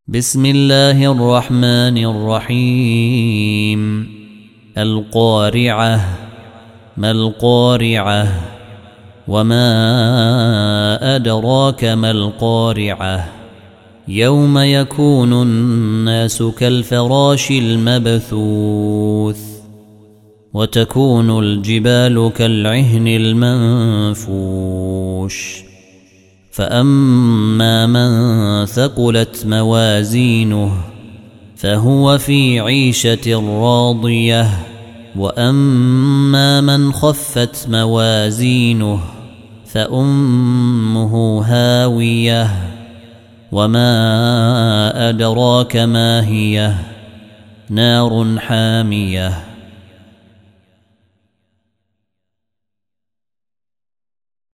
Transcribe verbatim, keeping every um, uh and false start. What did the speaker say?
بسم الله الرحمن الرحيم القارعة ما القارعة وما أدراك ما القارعة يوم يكون الناس كالفراش المبثوث وتكون الجبال كالعهن المنفوش فأما من ثقلت موازينه فهو في عيشة راضية وأما من خفت موازينه فأمه هاوية وما أدراك ما هي نار حامية